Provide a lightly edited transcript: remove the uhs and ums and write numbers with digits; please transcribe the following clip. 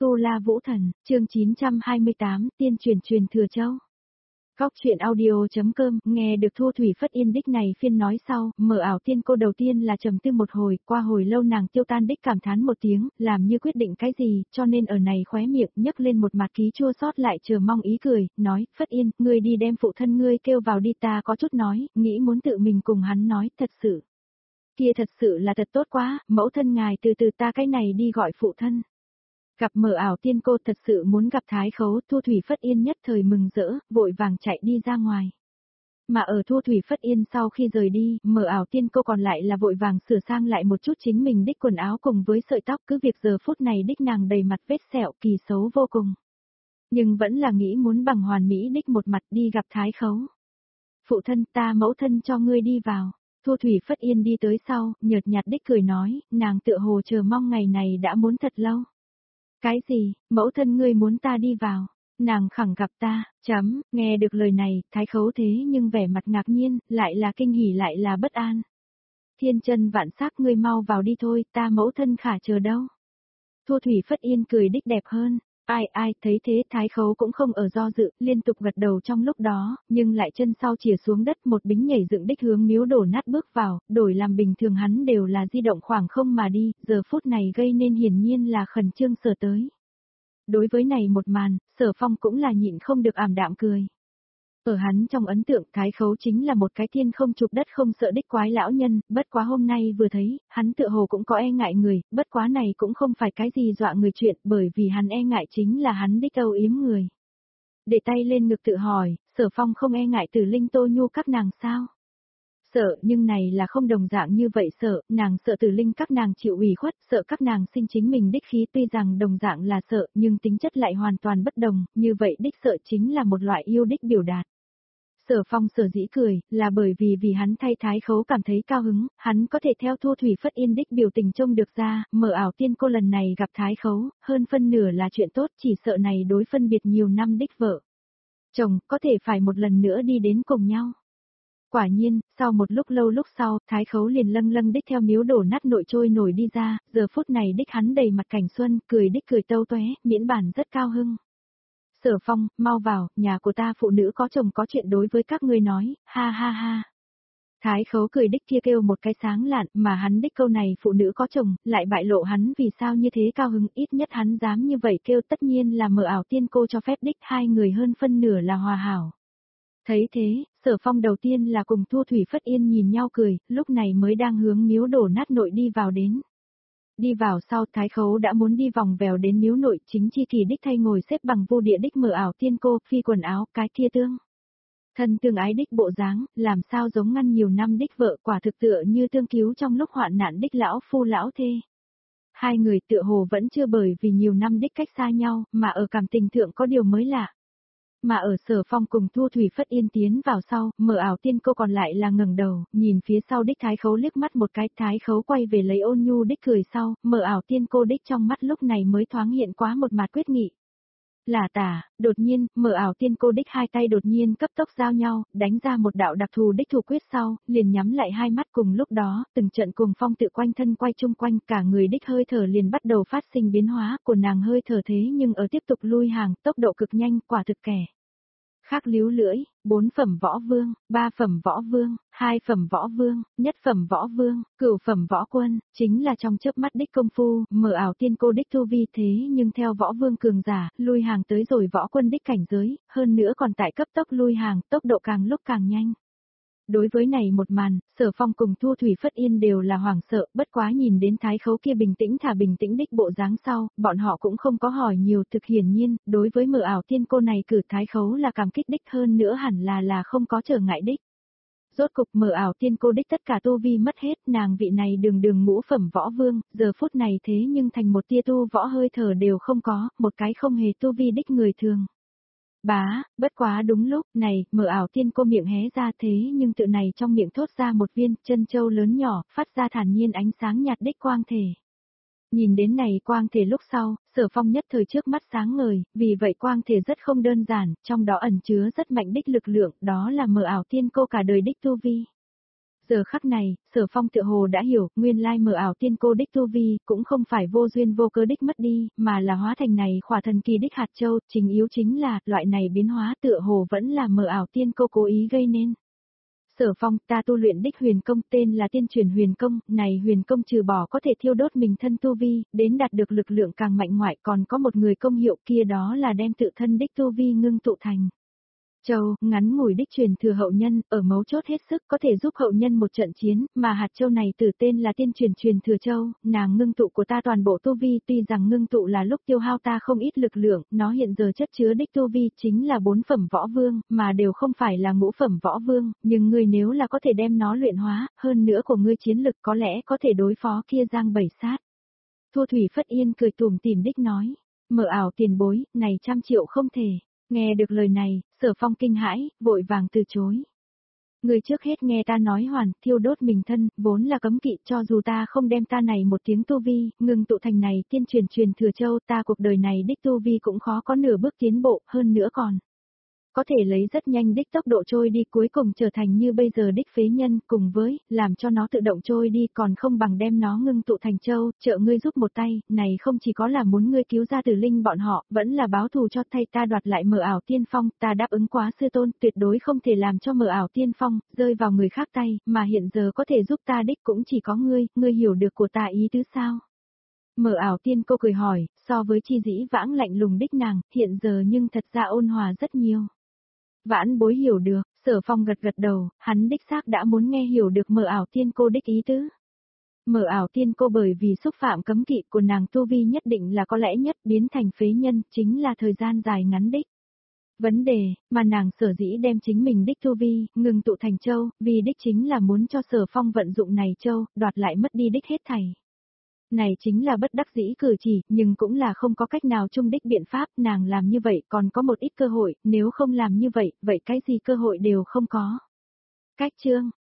Tu La Vũ Thần, chương 928, tiên truyền Thừa Châu. Góc truyện audio.com, nghe được Thu Thủy Phất Yên đích này phiên nói sau, mở ảo tiên cô đầu tiên là trầm tư một hồi, qua hồi lâu nàng tiêu tan đích cảm thán một tiếng, làm như quyết định cái gì, cho nên ở này khóe miệng nhấc lên một mặt ký chua xót lại chờ mong ý cười, nói, Phất Yên, ngươi đi đem phụ thân ngươi kêu vào đi, ta có chút nói, nghĩ muốn tự mình cùng hắn nói, thật sự. Kia thật sự là thật tốt quá, mẫu thân ngài từ từ ta cái này đi gọi phụ thân. Gặp mở ảo tiên cô thật sự muốn gặp Thái Khấu, Thu Thủy Phất Yên nhất thời mừng rỡ, vội vàng chạy đi ra ngoài. Mà ở Thu Thủy Phất Yên sau khi rời đi, mở ảo tiên cô còn lại là vội vàng sửa sang lại một chút chính mình đích quần áo cùng với sợi tóc, cứ việc giờ phút này đích nàng đầy mặt vết sẹo kỳ xấu vô cùng. Nhưng vẫn là nghĩ muốn bằng hoàn mỹ đích một mặt đi gặp Thái Khấu. Phụ thân ta mẫu thân cho ngươi đi vào. Thu Thủy Phất Yên đi tới sau, nhợt nhạt đích cười nói, nàng tựa hồ chờ mong ngày này đã muốn thật lâu. Cái gì, mẫu thân ngươi muốn ta đi vào, nàng khẳng gặp ta, nghe được lời này, Thái Khấu thế nhưng vẻ mặt ngạc nhiên, lại là kinh hỉ lại là bất an. Thiên chân vạn sắc ngươi mau vào đi thôi, ta mẫu thân khả chờ đâu. Thu Thủy Phất Yên cười đích đẹp hơn, ai thấy thế Thái Khấu cũng không ở do dự, liên tục gật đầu trong lúc đó, nhưng lại chân sau chìa xuống đất một bính nhảy dựng đích hướng miếu đổ nát bước vào, đổi làm bình thường hắn đều là di động khoảng không mà đi, giờ phút này gây nên hiển nhiên là khẩn trương Sở tới. Đối với này một màn, Sở Phong cũng là nhịn không được ảm đạm cười. Ở hắn trong ấn tượng Thái Khấu chính là một cái thiên không chụp đất không sợ đích quái lão nhân, bất quá hôm nay vừa thấy, hắn tựa hồ cũng có e ngại người, bất quá này cũng không phải cái gì dọa người chuyện, bởi vì hắn e ngại chính là hắn đích âu yếm người. Để tay lên ngực tự hỏi, Sở Phong không e ngại Tử Linh Tô Nhu các nàng sao? Sợ, nhưng này là không đồng dạng như vậy sợ, nàng sợ Tử Linh các nàng chịu ủy khuất, sợ các nàng sinh chính mình đích khí tuy rằng đồng dạng là sợ, nhưng tính chất lại hoàn toàn bất đồng, như vậy đích sợ chính là một loại yêu đích biểu đạt. Sở Phong sở dĩ cười, là bởi vì hắn thay Thái Khấu cảm thấy cao hứng, hắn có thể theo Thu Thủy Phất Yên đích biểu tình trông được ra, mở ảo tiên cô lần này gặp Thái Khấu, hơn phân nửa là chuyện tốt, chỉ sợ này đối phân biệt nhiều năm đích vợ. Chồng, có thể phải một lần nữa đi đến cùng nhau. Quả nhiên, sau một lúc lâu lúc sau, Thái Khấu liền lâng đích theo miếu đổ nát nội trôi nổi đi ra, giờ phút này đích hắn đầy mặt cảnh xuân, cười đích cười tâu tóe, miễn bản rất cao hưng. Sở Phong, mau vào, nhà của ta phụ nữ có chồng có chuyện đối với các ngươi nói, ha ha ha. Thái Khấu cười đích kia kêu một cái sáng lạn, mà hắn đích câu này phụ nữ có chồng, lại bại lộ hắn vì sao như thế cao hứng, ít nhất hắn dám như vậy kêu tất nhiên là mở ảo tiên cô cho phép đích hai người hơn phân nửa là hòa hảo. Thấy thế, Sở Phong đầu tiên là cùng Thu Thủy Phất Yên nhìn nhau cười, lúc này mới đang hướng miếu đổ nát nội đi vào đến. Đi vào sau Thái Khấu đã muốn đi vòng vèo đến miếu nội, chính chi kỳ đích thay ngồi xếp bằng vô địa đích mở ảo tiên cô, phi quần áo, cái kia tương. Thân tương ái đích bộ dáng, làm sao giống ngăn nhiều năm đích vợ, quả thực tựa như tương cứu trong lúc hoạn nạn đích lão phu lão thê. Hai người tựa hồ vẫn chưa bởi vì nhiều năm đích cách xa nhau, mà ở cảm tình thượng có điều mới lạ. Mà ở Sở Phong cùng Thu Thủy Phất Yên tiến vào sau, mở ảo tiên cô còn lại là ngẩng đầu, nhìn phía sau đích Thái Khấu liếc mắt một cái, Thái Khấu quay về lấy ôn nhu đích cười sau, mở ảo tiên cô đích trong mắt lúc này mới thoáng hiện quá một mặt quyết nghị. Là tả, đột nhiên, mở ảo tiên cô đích hai tay đột nhiên cấp tốc giao nhau, đánh ra một đạo đặc thù đích thủ quyết sau, liền nhắm lại hai mắt cùng lúc đó, từng trận cùng phong tự quanh thân quay chung quanh, cả người đích hơi thở liền bắt đầu phát sinh biến hóa, của nàng hơi thở thế nhưng ở tiếp tục lui hàng, tốc độ cực nhanh, quả thực kẻ. Khác líu lưỡi, 4 phẩm võ vương, 3 phẩm võ vương, 2 phẩm võ vương, nhất phẩm võ vương, cửu phẩm võ quân, chính là trong chớp mắt đích công phu, mở ảo tiên cô đích tu vi thế nhưng theo võ vương cường giả, lui hàng tới rồi võ quân đích cảnh giới, hơn nữa còn tại cấp tốc lui hàng, tốc độ càng lúc càng nhanh. Đối với này một màn, Sở Phong cùng Thu Thủy Phất Yên đều là hoảng sợ, bất quá nhìn đến Thái Khấu kia bình tĩnh đích bộ dáng sau, bọn họ cũng không có hỏi nhiều, thực hiển nhiên, đối với mở ảo tiên cô này cử Thái Khấu là cảm kích đích hơn nữa hẳn là không có trở ngại đích. Rốt cục mở ảo tiên cô đích tất cả tu vi mất hết, nàng vị này đường ngũ phẩm võ vương, giờ phút này thế nhưng thành một tia tu võ hơi thở đều không có, một cái không hề tu vi đích người thường. Bất quá đúng lúc này, mở ảo tiên cô miệng hé ra thế nhưng tự này trong miệng thốt ra một viên chân châu lớn nhỏ, phát ra thản nhiên ánh sáng nhạt đích quang thể. Nhìn đến này quang thể lúc sau, Sở Phong nhất thời trước mắt sáng ngời, vì vậy quang thể rất không đơn giản, trong đó ẩn chứa rất mạnh đích lực lượng, đó là mở ảo tiên cô cả đời đích tu vi. Giờ khắc này, Sở Phong tựa hồ đã hiểu, nguyên lai mờ ảo tiên cô đích tu vi, cũng không phải vô duyên vô cớ đích mất đi, mà là hóa thành này khỏa thần kỳ đích hạt châu, chính yếu chính là, loại này biến hóa tựa hồ vẫn là mờ ảo tiên cô cố ý gây nên. Sở Phong, ta tu luyện đích huyền công tên là tiên truyền huyền công, này huyền công trừ bỏ có thể thiêu đốt mình thân tu vi, đến đạt được lực lượng càng mạnh ngoại còn có một người công hiệu kia đó là đem tự thân đích tu vi ngưng tụ thành. Châu, ngắn ngủi đích truyền thừa hậu nhân, ở mấu chốt hết sức có thể giúp hậu nhân một trận chiến, mà hạt châu này từ tên là tiên truyền thừa châu, nàng ngưng tụ của ta toàn bộ tu vi tuy rằng ngưng tụ là lúc tiêu hao ta không ít lực lượng, nó hiện giờ chất chứa đích tu vi chính là 4 phẩm võ vương, mà đều không phải là ngũ phẩm võ vương, nhưng ngươi nếu là có thể đem nó luyện hóa, hơn nữa của ngươi chiến lực có lẽ có thể đối phó kia giang bảy sát. Thu Thủy Phất Yên cười tủm tỉm đích nói, mở ảo tiền bối, này 100 triệu không thể. Nghe được lời này, Sở Phong kinh hãi, vội vàng từ chối. Người trước hết nghe ta nói hoàn, thiêu đốt mình thân, vốn là cấm kỵ cho dù ta không đem ta này một tiếng tu vi, ngừng tụ thành này tiên truyền thừa châu ta cuộc đời này đích tu vi cũng khó có nửa bước tiến bộ, hơn nữa còn. Có thể lấy rất nhanh đích tốc độ trôi đi cuối cùng trở thành như bây giờ đích phế nhân cùng với, làm cho nó tự động trôi đi còn không bằng đem nó ngưng tụ thành châu, trợ ngươi giúp một tay, này không chỉ có là muốn ngươi cứu ra tử linh bọn họ, vẫn là báo thù cho thay ta đoạt lại mờ ảo tiên phong, ta đáp ứng quá sư tôn, tuyệt đối không thể làm cho mờ ảo tiên phong, rơi vào người khác tay, mà hiện giờ có thể giúp ta đích cũng chỉ có ngươi hiểu được của ta ý tứ sao? Mờ ảo tiên cô cười hỏi, so với chi dĩ vãng lạnh lùng đích nàng, hiện giờ nhưng thật ra ôn hòa rất nhiều. Vãn bối hiểu được, Sở Phong gật gật đầu, hắn đích xác đã muốn nghe hiểu được mờ ảo tiên cô đích ý tứ. Mờ ảo tiên cô bởi vì xúc phạm cấm kỵ của nàng tu vi nhất định là có lẽ nhất biến thành phế nhân, chính là thời gian dài ngắn đích. Vấn đề, mà nàng sở dĩ đem chính mình đích tu vi, ngừng tụ thành châu, vì đích chính là muốn cho Sở Phong vận dụng này châu, đoạt lại mất đi đích hết thảy. Này chính là bất đắc dĩ cử chỉ, nhưng cũng là không có cách nào chung đích biện pháp, nàng làm như vậy còn có một ít cơ hội, nếu không làm như vậy, vậy cái gì cơ hội đều không có. Cách chương